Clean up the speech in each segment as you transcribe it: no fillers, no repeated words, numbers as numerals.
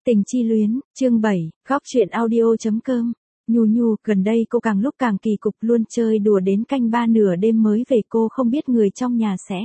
Tình chi luyến, chương 7, góc truyện audio.com. Nhu Nhu, gần đây cô càng lúc càng kỳ cục, luôn chơi đùa đến canh 3 nửa đêm mới về, cô không biết người trong nhà sẽ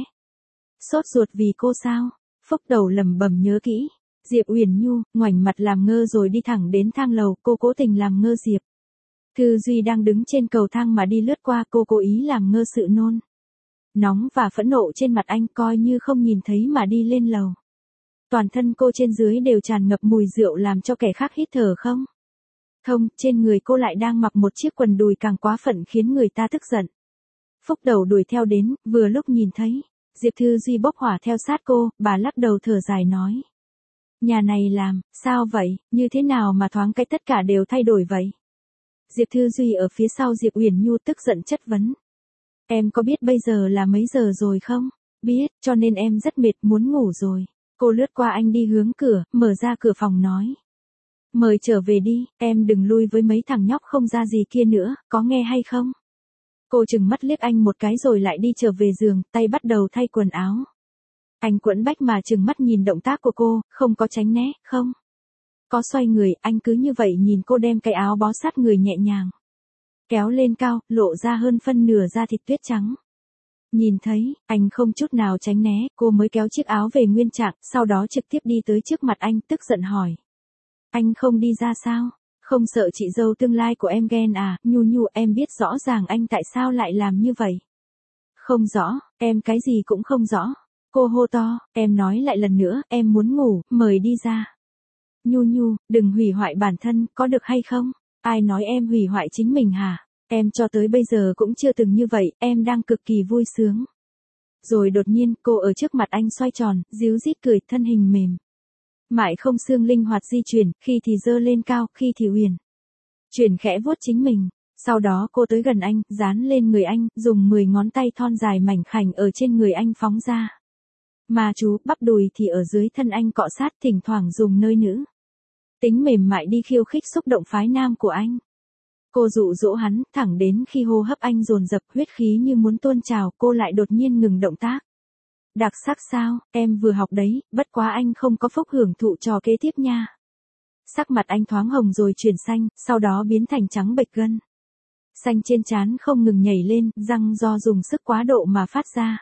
sốt ruột vì cô sao? Phúc Đầu lẩm bẩm nhớ kỹ. Diệp Uyển Nhu, ngoảnh mặt làm ngơ rồi đi thẳng đến thang lầu, cô cố tình làm ngơ Diệp Thư Duy đang đứng trên cầu thang mà đi lướt qua, cô cố ý làm ngơ sự nôn nóng và phẫn nộ trên mặt anh, coi như không nhìn thấy mà đi lên lầu. Toàn thân cô trên dưới đều tràn ngập mùi rượu làm cho kẻ khác hít thở không thông, trên người cô lại đang mặc một chiếc quần đùi càng quá phận khiến người ta tức giận. Phúc Đầu đuổi theo đến, vừa lúc nhìn thấy Diệp Thư Duy bốc hỏa theo sát cô, bà lắc đầu thở dài nói. Nhà này làm, sao vậy, như thế nào mà thoáng cái tất cả đều thay đổi vậy? Diệp Thư Duy ở phía sau Diệp Uyển Nhu tức giận chất vấn. Em có biết bây giờ là mấy giờ rồi không? Biết, cho nên em rất mệt muốn ngủ rồi. Cô lướt qua anh đi hướng cửa, mở ra cửa phòng nói. Mời trở về đi, em đừng lui với mấy thằng nhóc không ra gì kia nữa, có nghe hay không? Cô trừng mắt liếc anh một cái rồi lại đi trở về giường, tay bắt đầu thay quần áo. Anh quẫn bách mà trừng mắt nhìn động tác của cô, không có tránh né, không có xoay người, anh cứ như vậy nhìn cô đem cái áo bó sát người nhẹ nhàng kéo lên cao, lộ ra hơn phân nửa da thịt tuyết trắng. Nhìn thấy, anh không chút nào tránh né, cô mới kéo chiếc áo về nguyên trạng, sau đó trực tiếp đi tới trước mặt anh, tức giận hỏi. Anh không đi ra sao? Không sợ chị dâu tương lai của em ghen à? Nhu Nhu, em biết rõ ràng anh tại sao lại làm như vậy. Không rõ, em cái gì cũng không rõ. Cô hô to, em nói lại lần nữa, em muốn ngủ, mời đi ra. Nhu Nhu, đừng hủy hoại bản thân, có được hay không? Ai nói em hủy hoại chính mình hả? Em cho tới bây giờ cũng chưa từng như vậy, em đang cực kỳ vui sướng. Rồi đột nhiên, cô ở trước mặt anh xoay tròn, díu dít cười, thân hình mềm mại không xương linh hoạt di chuyển, khi thì dơ lên cao, khi thì uyển chuyển khẽ vuốt chính mình. Sau đó cô tới gần anh, dán lên người anh, dùng 10 ngón tay thon dài mảnh khảnh ở trên người anh phóng ra. Mà chú, bắp đùi thì ở dưới thân anh cọ sát, thỉnh thoảng dùng nơi nữ tính mềm mại đi khiêu khích xúc động phái nam của anh. Cô dụ dỗ hắn, thẳng đến khi hô hấp anh dồn dập, huyết khí như muốn tuôn trào, cô lại đột nhiên ngừng động tác. Đặc sắc sao, em vừa học đấy, bất quá anh không có phúc hưởng thụ trò kế tiếp nha. Sắc mặt anh thoáng hồng rồi chuyển xanh, sau đó biến thành trắng bệch, gân xanh trên trán không ngừng nhảy lên, răng do dùng sức quá độ mà phát ra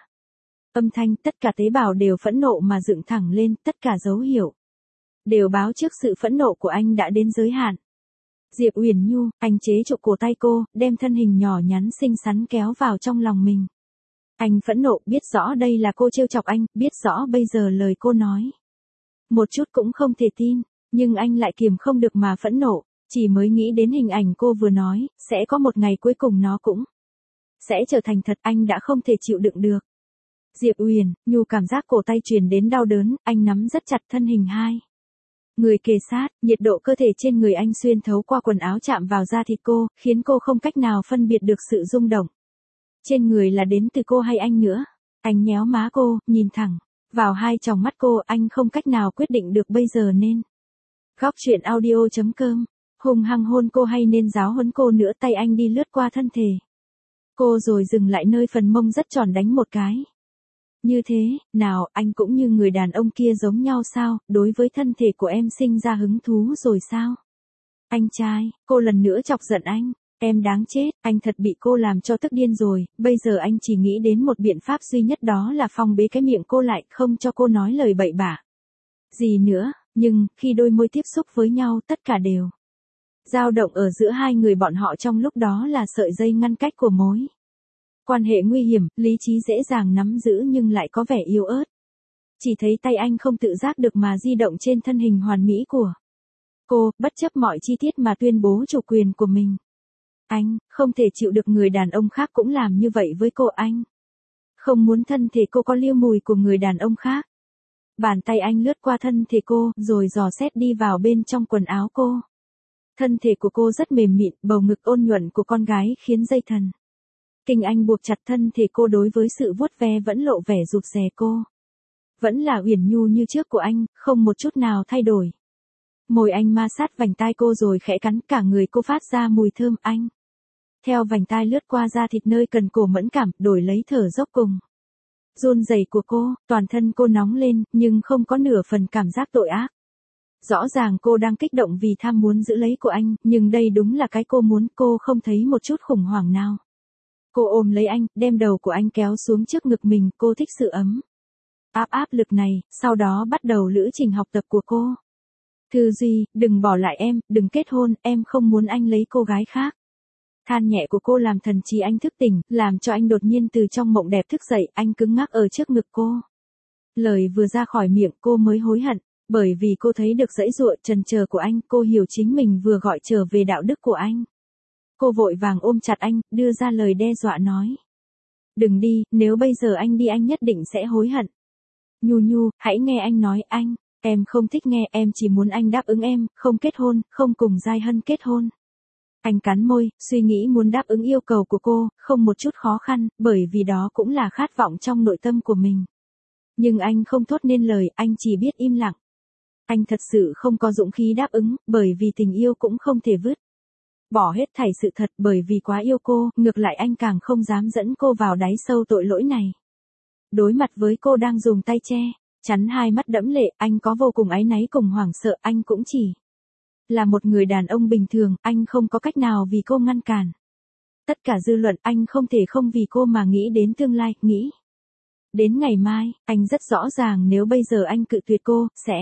âm thanh, tất cả tế bào đều phẫn nộ mà dựng thẳng lên, tất cả dấu hiệu đều báo trước sự phẫn nộ của anh đã đến giới hạn. Diệp Uyển Nhu, anh chế trụ cổ tay cô, đem thân hình nhỏ nhắn xinh xắn kéo vào trong lòng mình. Anh phẫn nộ, biết rõ đây là cô trêu chọc anh, biết rõ bây giờ lời cô nói một chút cũng không thể tin, nhưng anh lại kiềm không được mà phẫn nộ, chỉ mới nghĩ đến hình ảnh cô vừa nói, sẽ có một ngày cuối cùng nó cũng sẽ trở thành thật, anh đã không thể chịu đựng được. Diệp Uyển Nhu cảm giác cổ tay truyền đến đau đớn, anh nắm rất chặt thân hình hai người kề sát, nhiệt độ cơ thể trên người anh xuyên thấu qua quần áo chạm vào da thịt cô, khiến cô không cách nào phân biệt được sự rung động trên người là đến từ cô hay anh nữa. Anh nhéo má cô, nhìn thẳng vào hai tròng mắt cô, anh không cách nào quyết định được bây giờ nên góc truyện audio.com hung hăng hôn cô hay nên giáo huấn cô nữa. Tay anh đi lướt qua thân thể cô rồi dừng lại nơi phần mông rất tròn, đánh một cái. Như thế, nào, anh cũng như người đàn ông kia giống nhau sao, đối với thân thể của em sinh ra hứng thú rồi sao? Anh trai, cô lần nữa chọc giận anh, em đáng chết, anh thật bị cô làm cho tức điên rồi, bây giờ anh chỉ nghĩ đến một biện pháp duy nhất, đó là phong bế cái miệng cô lại, không cho cô nói lời bậy bạ gì nữa, nhưng, khi đôi môi tiếp xúc với nhau tất cả đều dao động ở giữa hai người bọn họ, trong lúc đó là sợi dây ngăn cách của mối quan hệ nguy hiểm, lý trí dễ dàng nắm giữ nhưng lại có vẻ yếu ớt. Chỉ thấy tay anh không tự giác được mà di động trên thân hình hoàn mỹ của cô, bất chấp mọi chi tiết mà tuyên bố chủ quyền của mình. Anh không thể chịu được người đàn ông khác cũng làm như vậy với cô, anh không muốn thân thể cô có lưu mùi của người đàn ông khác. Bàn tay anh lướt qua thân thể cô, rồi dò xét đi vào bên trong quần áo cô. Thân thể của cô rất mềm mịn, bầu ngực ôn nhuận của con gái khiến dây thần kinh anh buộc chặt thân thể cô, đối với sự vuốt ve vẫn lộ vẻ rụt rè, cô vẫn là Uyển Nhu như trước của anh, không một chút nào thay đổi. Môi anh ma sát vành tai cô rồi khẽ cắn, cả người cô phát ra mùi thơm. Anh theo vành tai lướt qua da thịt nơi cần cổ mẫn cảm, đổi lấy thở dốc cùng run rẩy của cô, toàn thân cô nóng lên, nhưng không có nửa phần cảm giác tội ác. Rõ ràng cô đang kích động vì tham muốn giữ lấy của anh, nhưng đây đúng là cái cô muốn, cô không thấy một chút khủng hoảng nào. Cô ôm lấy anh, đem đầu của anh kéo xuống trước ngực mình, cô thích sự ấm áp lực này, sau đó bắt đầu lữ trình học tập của cô. Thư Duy, đừng bỏ lại em, đừng kết hôn, em không muốn anh lấy cô gái khác. Than nhẹ của cô làm thần trí anh thức tỉnh, làm cho anh đột nhiên từ trong mộng đẹp thức dậy, anh cứng ngắc ở trước ngực cô. Lời vừa ra khỏi miệng cô mới hối hận, bởi vì cô thấy được giãy giụa trần chờ của anh, cô hiểu chính mình vừa gọi trở về đạo đức của anh. Cô vội vàng ôm chặt anh, đưa ra lời đe dọa nói. Đừng đi, nếu bây giờ anh đi anh nhất định sẽ hối hận. Nhu, hãy nghe anh nói, anh, em không thích nghe, em chỉ muốn anh đáp ứng em, không kết hôn, không cùng Giai Hân kết hôn. Anh cắn môi, suy nghĩ muốn đáp ứng yêu cầu của cô, không một chút khó khăn, bởi vì đó cũng là khát vọng trong nội tâm của mình. Nhưng anh không thốt nên lời, anh chỉ biết im lặng. Anh thật sự không có dũng khí đáp ứng, bởi vì tình yêu cũng không thể vứt bỏ hết thảy sự thật, bởi vì quá yêu cô, ngược lại anh càng không dám dẫn cô vào đáy sâu tội lỗi này. Đối mặt với cô đang dùng tay che chắn hai mắt đẫm lệ, anh có vô cùng áy náy cùng hoảng sợ, anh cũng chỉ là một người đàn ông bình thường, anh không có cách nào vì cô ngăn cản. Tất cả dư luận, anh không thể không vì cô mà nghĩ đến tương lai, nghĩ đến ngày mai, anh rất rõ ràng nếu bây giờ anh cự tuyệt cô, sẽ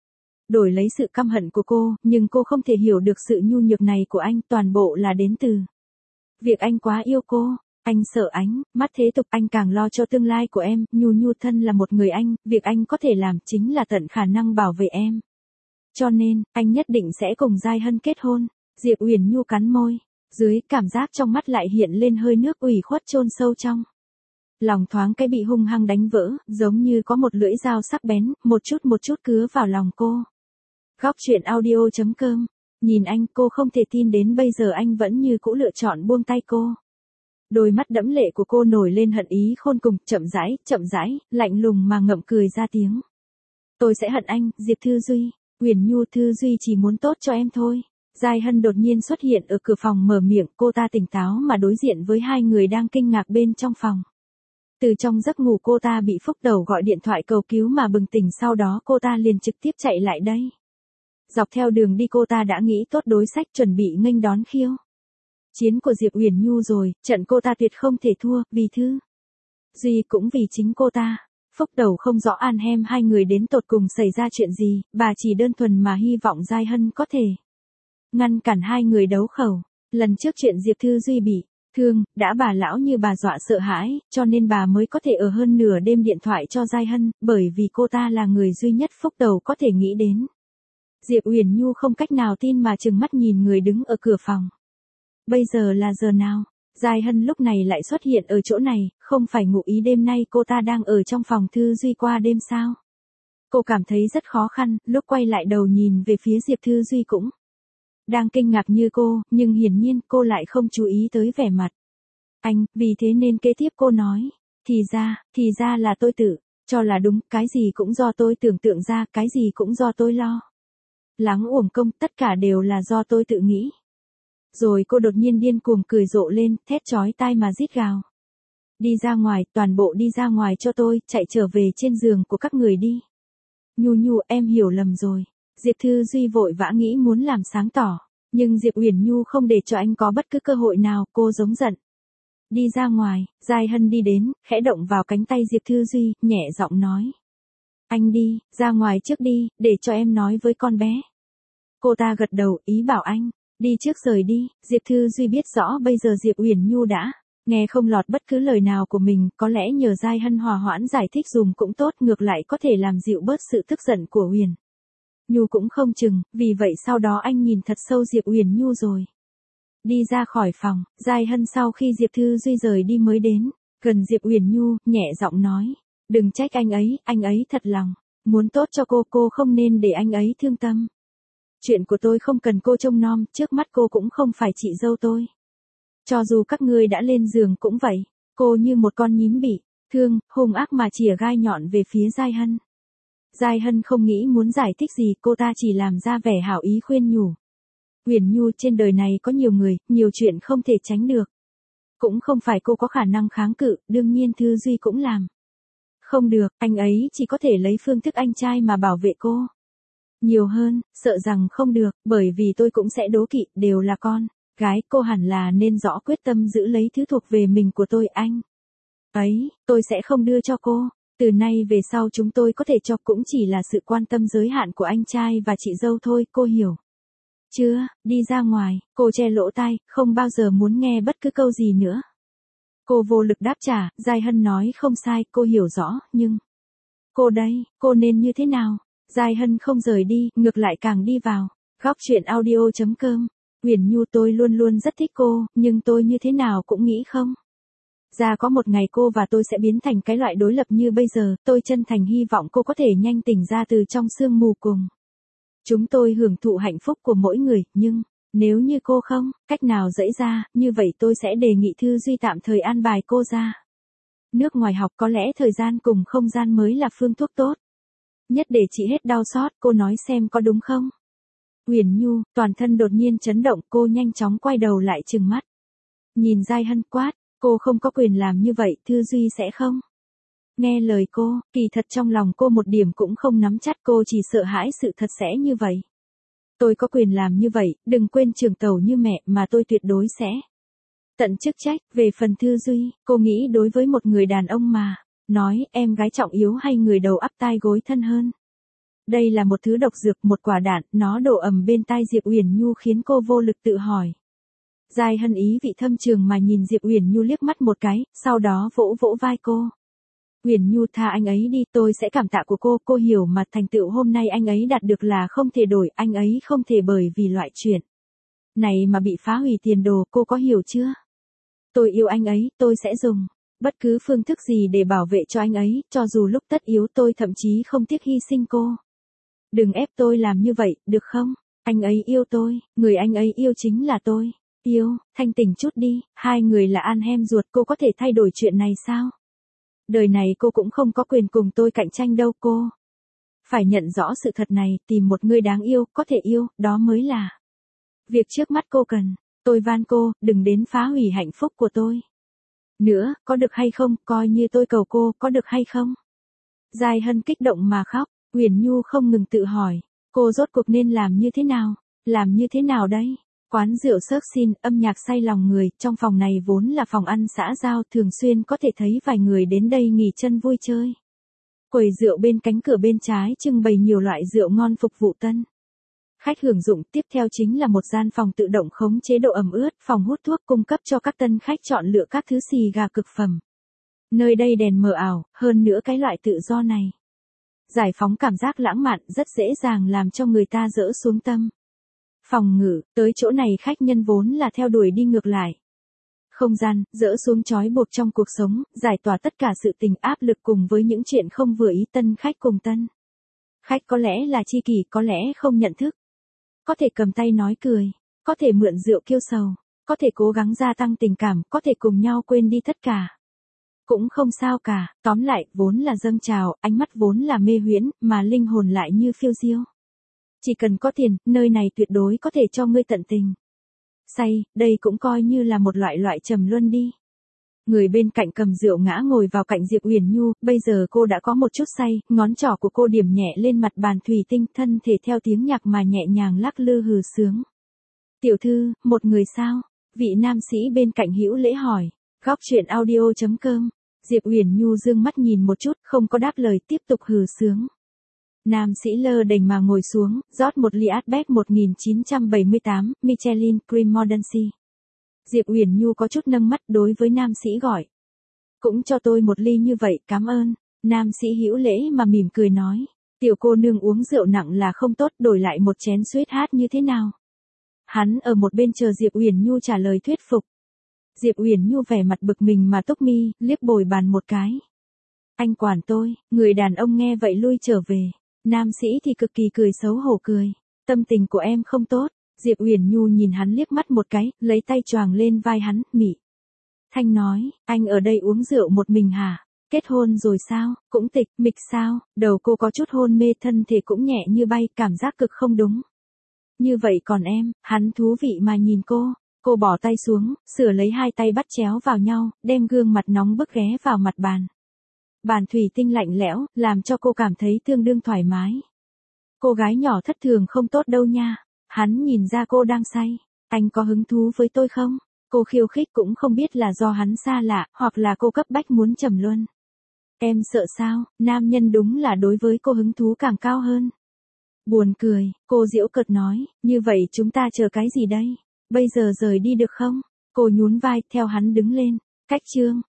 đổi lấy sự căm hận của cô, nhưng cô không thể hiểu được sự nhu nhược này của anh, toàn bộ là đến từ việc anh quá yêu cô. Anh sợ ánh mắt thế tục, anh càng lo cho tương lai của em, Nhu thân là một người anh, việc anh có thể làm chính là tận khả năng bảo vệ em. Cho nên, anh nhất định sẽ cùng Giai Hân kết hôn. Diệp Uyển Nhu cắn môi, dưới cảm giác trong mắt lại hiện lên hơi nước ủy khuất chôn sâu trong lòng, thoáng cái bị hung hăng đánh vỡ, giống như có một lưỡi dao sắc bén, một chút cứa vào lòng cô. Góc truyện audio.com. Nhìn anh, cô không thể tin đến bây giờ anh vẫn như cũ lựa chọn buông tay cô. Đôi mắt đẫm lệ của cô nổi lên hận ý khôn cùng, chậm rãi, lạnh lùng mà ngậm cười ra tiếng. Tôi sẽ hận anh, Diệp Thư Duy. Uyển Nhu, Thư Duy chỉ muốn tốt cho em thôi. Giai Hân đột nhiên xuất hiện ở cửa phòng, mở miệng, cô ta tỉnh táo mà đối diện với hai người đang kinh ngạc bên trong phòng. Từ trong giấc ngủ cô ta bị Phúc Đầu gọi điện thoại cầu cứu mà bừng tỉnh, sau đó cô ta liền trực tiếp chạy lại đây. Dọc theo đường đi cô ta đã nghĩ tốt đối sách, chuẩn bị nghênh đón khiêu chiến của Diệp Uyển Nhu rồi, trận cô ta tuyệt không thể thua, vì Thư Duy cũng vì chính cô ta. Phúc Đầu không rõ an hem hai người đến tột cùng xảy ra chuyện gì, bà chỉ đơn thuần mà hy vọng Giai Hân có thể ngăn cản hai người đấu khẩu. Lần trước chuyện Diệp Thư Duy bị thương, đã bà lão như bà dọa sợ hãi, cho nên bà mới có thể ở hơn nửa đêm điện thoại cho Giai Hân, bởi vì cô ta là người duy nhất Phúc Đầu có thể nghĩ đến. Diệp Uyển Nhu không cách nào tin mà trừng mắt nhìn người đứng ở cửa phòng. Bây giờ là giờ nào? Giai Hân lúc này lại xuất hiện ở chỗ này, không phải ngụ ý đêm nay cô ta đang ở trong phòng Thư Duy qua đêm sao? Cô cảm thấy rất khó khăn, lúc quay lại đầu nhìn về phía Diệp Thư Duy cũng đang kinh ngạc như cô, nhưng hiển nhiên cô lại không chú ý tới vẻ mặt anh, vì thế nên kế tiếp cô nói, thì ra là tôi tự cho là đúng, cái gì cũng do tôi tưởng tượng ra, cái gì cũng do tôi lo lắng uổng công, tất cả đều là do tôi tự nghĩ. Rồi cô đột nhiên điên cuồng cười rộ lên, thét chói tai mà rít gào. Đi ra ngoài, toàn bộ đi ra ngoài cho tôi, chạy trở về trên giường của các người đi. Nhu, em hiểu lầm rồi. Diệp Thư Duy vội vã nghĩ muốn làm sáng tỏ, nhưng Diệp Uyển Nhu không để cho anh có bất cứ cơ hội nào, cô giống giận. Đi ra ngoài, Giai Hân đi đến, khẽ động vào cánh tay Diệp Thư Duy, nhẹ giọng nói. Anh đi, ra ngoài trước đi, để cho em nói với con bé. Cô ta gật đầu, ý bảo anh đi trước rời đi. Diệp Thư Duy biết rõ bây giờ Diệp Uyển Nhu đã nghe không lọt bất cứ lời nào của mình, có lẽ nhờ Giai Hân hòa hoãn giải thích dùm cũng tốt, ngược lại có thể làm dịu bớt sự tức giận của Uyển Nhu cũng không chừng, vì vậy sau đó anh nhìn thật sâu Diệp Uyển Nhu rồi đi ra khỏi phòng. Giai Hân sau khi Diệp Thư Duy rời đi mới đến gần Diệp Uyển Nhu, nhẹ giọng nói, đừng trách anh ấy thật lòng muốn tốt cho cô không nên để anh ấy thương tâm. Chuyện của tôi không cần cô trông nom, trước mắt cô cũng không phải chị dâu tôi. Cho dù các ngươi đã lên giường cũng vậy, cô như một con nhím bị thương, hung ác mà chìa gai nhọn về phía Giai Hân. Giai Hân không nghĩ muốn giải thích gì, cô ta chỉ làm ra vẻ hảo ý khuyên nhủ. Uyển Nhu, trên đời này có nhiều người, nhiều chuyện không thể tránh được. Cũng không phải cô có khả năng kháng cự, đương nhiên Thư Duy cũng làm không được, anh ấy chỉ có thể lấy phương thức anh trai mà bảo vệ cô. Nhiều hơn, sợ rằng không được, bởi vì tôi cũng sẽ đố kỵ, đều là con. Gái, cô hẳn là nên rõ quyết tâm giữ lấy thứ thuộc về mình của tôi anh. Ấy, tôi sẽ không đưa cho cô. Từ nay về sau chúng tôi có thể cho cũng chỉ là sự quan tâm giới hạn của anh trai và chị dâu thôi, cô hiểu. Chưa, đi ra ngoài, cô che lỗ tai, không bao giờ muốn nghe bất cứ câu gì nữa. Cô vô lực đáp trả, Giai Hân nói không sai, cô hiểu rõ, nhưng... Cô đây, cô nên như thế nào? Giai Hân không rời đi, ngược lại càng đi vào. Góc chuyện audio.com. Uyển Nhu, tôi luôn luôn rất thích cô, nhưng tôi như thế nào cũng nghĩ không. Ra có một ngày cô và tôi sẽ biến thành cái loại đối lập như bây giờ, tôi chân thành hy vọng cô có thể nhanh tỉnh ra từ trong sương mù cùng. Chúng tôi hưởng thụ hạnh phúc của mỗi người, nhưng, nếu như cô không, cách nào dẫy ra, như vậy tôi sẽ đề nghị Thư Duy tạm thời an bài cô ra. Nước ngoài học có lẽ thời gian cùng không gian mới là phương thuốc tốt. Nhất để chị hết đau xót, cô nói xem có đúng không? Uyển Nhu, toàn thân đột nhiên chấn động, cô nhanh chóng quay đầu lại trừng mắt. Nhìn Giai Hân quát, cô không có quyền làm như vậy, Thư Duy sẽ không. Nghe lời cô, kỳ thật trong lòng cô một điểm cũng không nắm chắc, cô chỉ sợ hãi sự thật sẽ như vậy. Tôi có quyền làm như vậy, đừng quên trường tàu như mẹ mà tôi tuyệt đối sẽ. Tận chức trách, về phần Thư Duy, cô nghĩ đối với một người đàn ông mà, nói em gái trọng yếu hay người đầu ắp tai gối thân hơn. Đây là một thứ độc dược, một quả đạn, nó đổ ầm bên tai Diệp Uyển Nhu khiến cô vô lực tự hỏi. Giai Hân ý vị thâm trường mà nhìn Diệp Uyển Nhu liếc mắt một cái, sau đó vỗ vỗ vai cô. Uyển Nhu, tha anh ấy đi, tôi sẽ cảm tạ của cô hiểu mà, thành tựu hôm nay anh ấy đạt được là không thể đổi, anh ấy không thể bởi vì loại chuyện này mà bị phá hủy tiền đồ, cô có hiểu chưa? Tôi yêu anh ấy, tôi sẽ dùng bất cứ phương thức gì để bảo vệ cho anh ấy, cho dù lúc tất yếu tôi thậm chí không tiếc hy sinh cô. Đừng ép tôi làm như vậy, được không? Anh ấy yêu tôi, người anh ấy yêu chính là tôi. Yêu, thanh tỉnh chút đi, hai người là anh em ruột, cô có thể thay đổi chuyện này sao? Đời này cô cũng không có quyền cùng tôi cạnh tranh đâu cô. Phải nhận rõ sự thật này, tìm một người đáng yêu, có thể yêu, đó mới là việc trước mắt cô cần. Tôi van cô, đừng đến phá hủy hạnh phúc của tôi. Nữa, có được hay không, coi như tôi cầu cô, có được hay không? Giai Hân kích động mà khóc, Uyển Nhu không ngừng tự hỏi, cô rốt cuộc nên làm như thế nào? Làm như thế nào đây? Quán rượu xớt xin, âm nhạc say lòng người, trong phòng này vốn là phòng ăn xã giao, thường xuyên có thể thấy vài người đến đây nghỉ chân vui chơi. Quầy rượu bên cánh cửa bên trái trưng bày nhiều loại rượu ngon phục vụ tân khách hưởng dụng, tiếp theo chính là một gian phòng tự động khống chế độ ẩm ướt, phòng hút thuốc cung cấp cho các tân khách chọn lựa các thứ xì gà cực phẩm. Nơi đây đèn mờ ảo, hơn nữa cái loại tự do này giải phóng cảm giác lãng mạn, rất dễ dàng làm cho người ta dỡ xuống tâm phòng ngự, tới chỗ này khách nhân vốn là theo đuổi đi ngược lại. Không gian, dỡ xuống trói buộc trong cuộc sống, giải tỏa tất cả sự tình áp lực cùng với những chuyện không vừa ý, tân khách cùng tân khách có lẽ là tri kỷ, có lẽ không nhận thức. Có thể cầm tay nói cười, có thể mượn rượu kiêu sầu, có thể cố gắng gia tăng tình cảm, có thể cùng nhau quên đi tất cả. Cũng không sao cả, tóm lại, vốn là dâng trào, ánh mắt vốn là mê huyễn, mà linh hồn lại như phiêu diêu. Chỉ cần có tiền, nơi này tuyệt đối có thể cho ngươi tận tình. Say, đây cũng coi như là một loại trầm luân đi. Người bên cạnh cầm rượu ngã ngồi vào cạnh Diệp Uyển Nhu, bây giờ cô đã có một chút say, ngón trỏ của cô điểm nhẹ lên mặt bàn thủy tinh, thân thể theo tiếng nhạc mà nhẹ nhàng lắc lư hừ sướng. Tiểu thư, một người sao? Vị nam sĩ bên cạnh hữu lễ hỏi. Góc chuyện audio.com. Diệp Uyển Nhu dương mắt nhìn một chút, không có đáp lời, tiếp tục hừ sướng. Nam sĩ lơ đễnh mà ngồi xuống, rót một ly Ardbeg 1978, Michelin Cream Montmorency. Diệp Uyển Nhu có chút nâng mắt đối với nam sĩ gọi. Cũng cho tôi một ly như vậy, cảm ơn. Nam sĩ hữu lễ mà mỉm cười nói. Tiểu cô nương uống rượu nặng là không tốt, đổi lại một chén sweet hát như thế nào? Hắn ở một bên chờ Diệp Uyển Nhu trả lời thuyết phục. Diệp Uyển Nhu vẻ mặt bực mình mà túc mi, liếc bồi bàn một cái. Anh quản tôi, người đàn ông nghe vậy lui trở về. Nam sĩ thì cực kỳ cười xấu hổ cười. Tâm tình của em không tốt. Diệp Uyển Nhu nhìn hắn liếc mắt một cái, lấy tay choàng lên vai hắn, mỉ. Thanh nói, anh ở đây uống rượu một mình hả? Kết hôn rồi sao? Cũng tịch mịch sao? Đầu cô có chút hôn mê, thân thể cũng nhẹ như bay, cảm giác cực không đúng. Như vậy còn em, hắn thú vị mà nhìn cô bỏ tay xuống, sửa lấy hai tay bắt chéo vào nhau, đem gương mặt nóng bức ghé vào mặt bàn. Bàn thủy tinh lạnh lẽo, làm cho cô cảm thấy tương đương thoải mái. Cô gái nhỏ thất thường không tốt đâu nha. Hắn nhìn ra cô đang say. Anh có hứng thú với tôi không? Cô khiêu khích cũng không biết là do hắn xa lạ, hoặc là cô cấp bách muốn trầm luân. Em sợ sao, nam nhân đúng là đối với cô hứng thú càng cao hơn. Buồn cười, cô giễu cợt nói, như vậy chúng ta chờ cái gì đây? Bây giờ rời đi được không? Cô nhún vai, theo hắn đứng lên. Cách chương